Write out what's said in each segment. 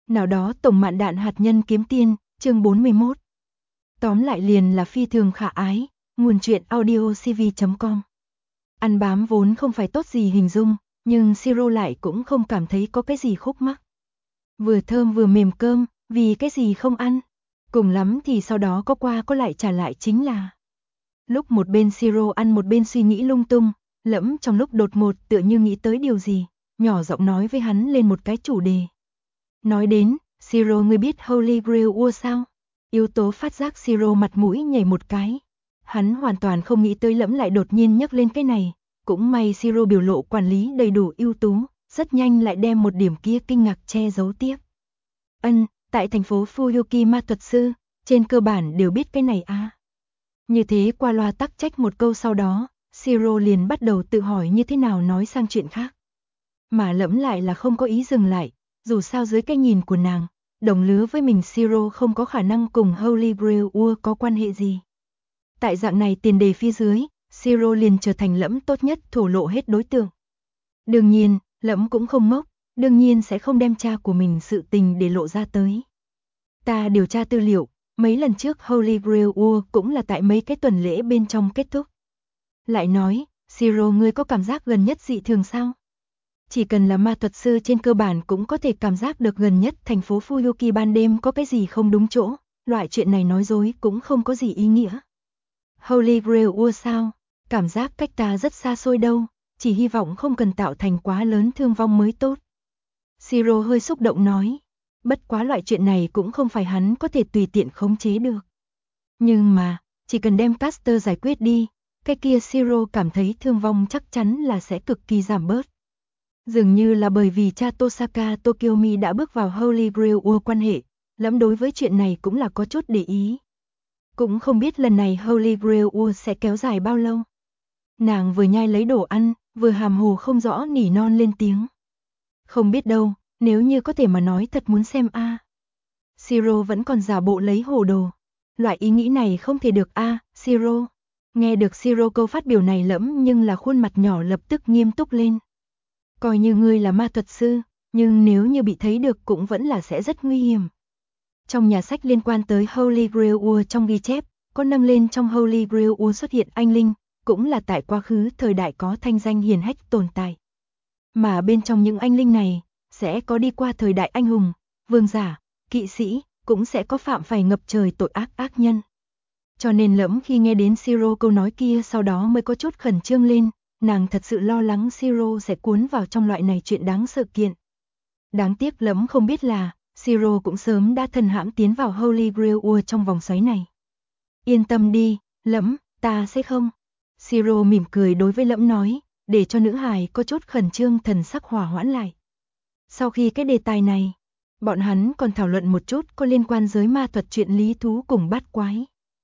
Nào đó tổng mạn đạn hạt nhân kiếm tiên, chương 41. Tóm lại liền là phi thường khả ái, nguồn truyện audio cv.com. Ăn bám vốn không phải tốt gì hình dung, nhưng siro lại cũng không cảm thấy có cái gì khúc mắc. Vừa thơm vừa mềm cơm, vì cái gì không ăn. Cùng lắm thì sau đó có qua có lại trả lại chính là. Lúc một bên siro ăn một bên suy nghĩ lung tung, Lẫm trong lúc đột ngột tựa như nghĩ tới điều gì, nhỏ giọng nói với hắn lên một cái chủ đề. Nói đến, siro ngươi biết Holy Grail Ua sao? Yếu tố phát giác siro mặt mũi nhảy một cái. Hắn hoàn toàn không nghĩ tới Lẫm lại đột nhiên nhắc lên cái này. Cũng may siro biểu lộ quản lý đầy đủ ưu tú, rất nhanh lại đem một điểm kia kinh ngạc che giấu tiếp. Tại thành phố Fuyuki ma thuật sư, trên cơ bản đều biết cái này à. Như thế qua loa tắc trách một câu sau đó, siro liền bắt đầu tự hỏi như thế nào nói sang chuyện khác. Mà Lẫm lại là không có ý dừng lại, dù sao dưới cái nhìn của nàng, đồng lứa với mình siro không có khả năng cùng Holy Grail Ua có quan hệ gì. Tại dạng này tiền đề phía dưới, siro liền trở thành Lẫm tốt nhất thổ lộ hết đối tượng. Đương nhiên, Lẫm cũng không ngốc, đương nhiên sẽ không đem cha của mình sự tình để lộ ra tới. Ta điều tra tư liệu, mấy lần trước Holy Grail Ua cũng là tại mấy cái tuần lễ bên trong kết thúc. Lại nói, siro ngươi có cảm giác gần nhất dị thường sao? Chỉ cần là ma thuật sư trên cơ bản cũng có thể cảm giác được gần nhất thành phố Fuyuki ban đêm có cái gì không đúng chỗ, loại chuyện này nói dối cũng không có gì ý nghĩa. Holy Grail Ua sao? Cảm giác cách ta rất xa xôi đâu, chỉ hy vọng không cần tạo thành quá lớn thương vong mới tốt. Siro hơi xúc động nói, bất quá loại chuyện này cũng không phải hắn có thể tùy tiện khống chế được. Nhưng mà, chỉ cần đem Caster giải quyết đi, cái kia Siro cảm thấy thương vong chắc chắn là sẽ cực kỳ giảm bớt. Dường như là bởi vì cha Tosaka Tokyomi đã bước vào Holy Grail Ua quan hệ, Lẫm đối với chuyện này cũng là có chút để ý. Cũng không biết lần này Holy Grail Ua sẽ kéo dài bao lâu. Nàng vừa nhai lấy đồ ăn, vừa hàm hồ không rõ nỉ non lên tiếng. Không biết đâu, nếu như có thể mà nói thật muốn xem a. Siro vẫn còn giả bộ lấy hồ đồ. Loại ý nghĩ này không thể được a, Siro. Nghe được Siro câu phát biểu này Lẫm nhưng là khuôn mặt nhỏ lập tức nghiêm túc lên. Coi như ngươi là ma thuật sư, nhưng nếu như bị thấy được cũng vẫn là sẽ rất nguy hiểm. Trong nhà sách liên quan tới Holy Grail Ua trong ghi chép, có nâng lên trong Holy Grail Ua xuất hiện anh linh, cũng là tại quá khứ thời đại có thanh danh hiển hách tồn tại. Mà bên trong những anh linh này, sẽ có đi qua thời đại anh hùng, vương giả, kỵ sĩ, cũng sẽ có phạm phải ngập trời tội ác nhân. Cho nên Lẫm khi nghe đến Siro câu nói kia sau đó mới có chút khẩn trương lên, nàng thật sự lo lắng Siro sẽ cuốn vào trong loại này chuyện đáng sợ kiện. Đáng tiếc Lẫm không biết là, Siro cũng sớm đã thân hãm tiến vào Holy Grail Ua trong vòng xoáy này. Yên tâm đi, Lẫm, ta sẽ không. Siro mỉm cười đối với Lẫm nói, để cho nữ hài có chút khẩn trương thần sắc hòa hoãn lại. Sau khi cái đề tài này, bọn hắn còn thảo luận một chút có liên quan giới ma thuật chuyện lý thú cùng bát quái.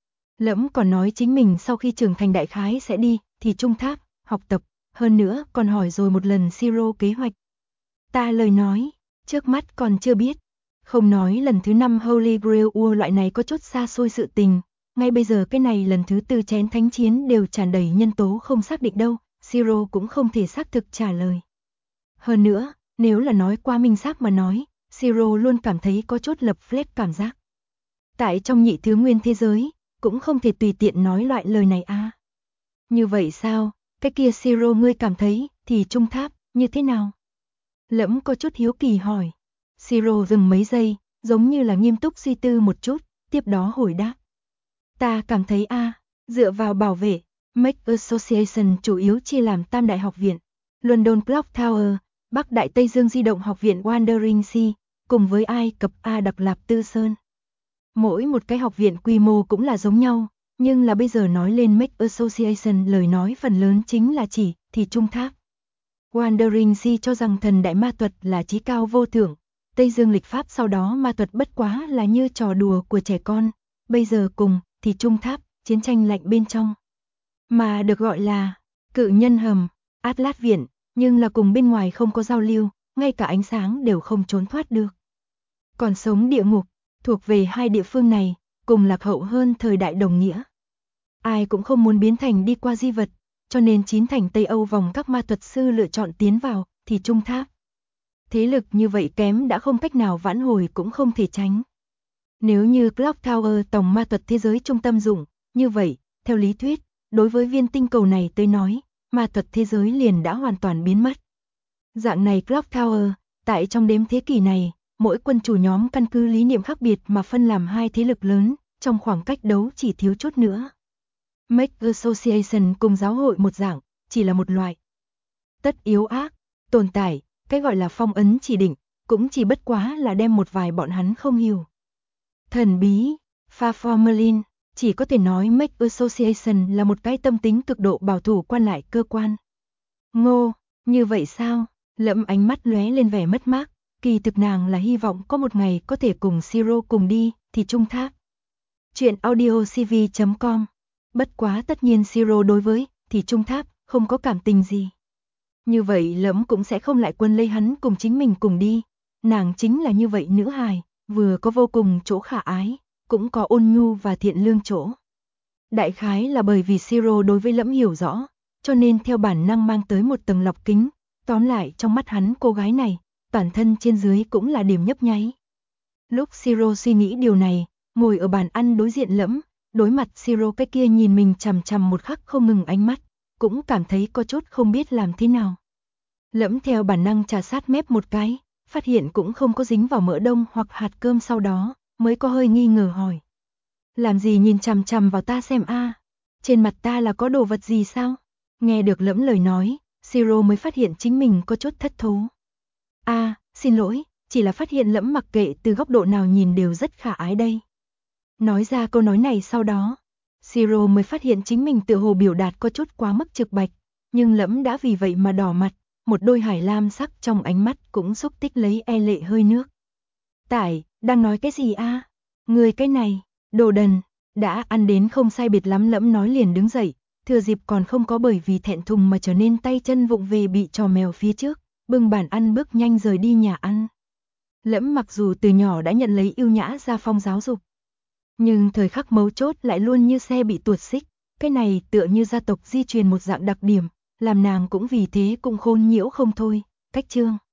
Lẫm còn nói chính mình sau khi trưởng thành đại khái sẽ đi, thì trung tháp, học tập, hơn nữa còn hỏi rồi một lần Siro kế hoạch. Ta lời nói, trước mắt còn chưa biết, không nói lần thứ 5 Holy Grail Ua loại này có chút xa xôi sự tình, ngay bây giờ cái này lần thứ 4 chén thánh chiến đều tràn đầy nhân tố không xác định đâu, Siro cũng không thể xác thực trả lời. Hơn nữa, nếu là nói qua minh xác mà nói, Siro luôn cảm thấy có chút lập flat cảm giác. Tại trong nhị thứ nguyên thế giới, cũng không thể tùy tiện nói loại lời này a. Như vậy sao, cái kia Siro ngươi cảm thấy, thì trung tháp, như thế nào? Lẫm có chút hiếu kỳ hỏi. Siro dừng mấy giây, giống như là nghiêm túc suy tư một chút, tiếp đó hồi đáp. Ta cảm thấy dựa vào bảo vệ, Make Association chủ yếu chia làm tam đại học viện, London Clock Tower, Bắc Đại Tây Dương di động học viện Wandering Sea, cùng với Ai Cập Đặc Lạp Tư Sơn. Mỗi một cái học viện quy mô cũng là giống nhau, nhưng là bây giờ nói lên Make Association lời nói phần lớn chính là chỉ, thì trung tháp. Wandering Sea cho rằng thần đại ma thuật là chí cao vô thượng, Tây Dương lịch pháp sau đó ma thuật bất quá là như trò đùa của trẻ con, bây giờ cùng, thì trung tháp, chiến tranh lạnh bên trong. Mà được gọi là, cự nhân hầm, Atlas viện, nhưng là cùng bên ngoài không có giao lưu, ngay cả ánh sáng đều không trốn thoát được. Còn sống địa ngục, thuộc về hai địa phương này, cùng lạc hậu hơn thời đại đồng nghĩa. Ai cũng không muốn biến thành đi qua di vật, cho nên chín thành Tây Âu vòng các ma thuật sư lựa chọn tiến vào, thì trung tháp. Thế lực như vậy kém đã không cách nào vãn hồi cũng không thể tránh. Nếu như Clock Tower tổng ma thuật thế giới trung tâm dụng, như vậy, theo lý thuyết, đối với viên tinh cầu này tới nói, ma thuật thế giới liền đã hoàn toàn biến mất. Dạng này Clock Tower, tại trong đếm thế kỷ này, mỗi quân chủ nhóm căn cứ lý niệm khác biệt mà phân làm hai thế lực lớn, trong khoảng cách đấu chỉ thiếu chút nữa. Make Association cùng giáo hội một dạng, chỉ là một loại tất yếu ác, tồn tại, cái gọi là phong ấn chỉ định, cũng chỉ bất quá là đem một vài bọn hắn không hiểu. Thần bí, Pha-Formalin, chỉ có thể nói Make Association là một cái tâm tính cực độ bảo thủ quan lại cơ quan. Ngô, như vậy sao? Lẫm ánh mắt lóe lên vẻ mất mát, kỳ thực nàng là hy vọng có một ngày có thể cùng Siro cùng đi, thì trung thác. Chuyện audiocv.com. Bất quá tất nhiên Siro đối với thì trung tháp không có cảm tình gì. Như vậy Lẫm cũng sẽ không lại quân lấy hắn cùng chính mình cùng đi. Nàng chính là như vậy nữ hài, vừa có vô cùng chỗ khả ái, cũng có ôn nhu và thiện lương chỗ. Đại khái là bởi vì Siro đối với Lẫm hiểu rõ, cho nên theo bản năng mang tới một tầng lọc kính. Tóm lại trong mắt hắn cô gái này, toàn thân trên dưới cũng là điểm nhấp nháy. Lúc Siro suy nghĩ điều này, ngồi ở bàn ăn đối diện Lẫm, đối mặt Siro cái kia nhìn mình chằm chằm một khắc không ngừng ánh mắt, cũng cảm thấy có chút không biết làm thế nào. Lẫm theo bản năng trà sát mép một cái, phát hiện cũng không có dính vào mỡ đông hoặc hạt cơm, sau đó mới có hơi nghi ngờ hỏi. Làm gì nhìn chằm chằm vào ta xem a? Trên mặt ta là có đồ vật gì sao? Nghe được Lẫm lời nói, Siro mới phát hiện chính mình có chút thất thố. Xin lỗi, chỉ là phát hiện Lẫm mặc kệ từ góc độ nào nhìn đều rất khả ái đây. Nói ra câu nói này sau đó, Siro mới phát hiện chính mình tựa hồ biểu đạt có chút quá mức trực bạch, nhưng Lẫm đã vì vậy mà đỏ mặt, một đôi hải lam sắc trong ánh mắt cũng xúc tích lấy e lệ hơi nước. Tải, đang nói cái gì a? Người cái này, đồ đần, đã ăn đến không sai biệt lắm. Lẫm nói liền đứng dậy, thừa dịp còn không có bởi vì thẹn thùng mà trở nên tay chân vụng về bị trò mèo phía trước, bưng bàn ăn bước nhanh rời đi nhà ăn. Lẫm mặc dù từ nhỏ đã nhận lấy yêu nhã gia phong giáo dục, nhưng thời khắc mấu chốt lại luôn như xe bị tuột xích, cái này tựa như gia tộc di truyền một dạng đặc điểm, làm nàng cũng vì thế cũng khôn nhiễu không thôi. Cách chương